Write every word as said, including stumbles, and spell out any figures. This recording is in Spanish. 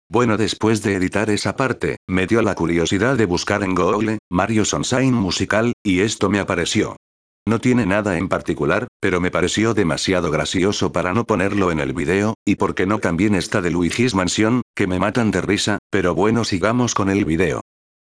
Bueno, después de editar esa parte, me dio la curiosidad de buscar en Google, Mario Sunshine Musical, y esto me apareció. No tiene nada en particular, pero me pareció demasiado gracioso para no ponerlo en el video, y porque no también está de Luigi's Mansion, que me matan de risa, pero bueno, sigamos con el video.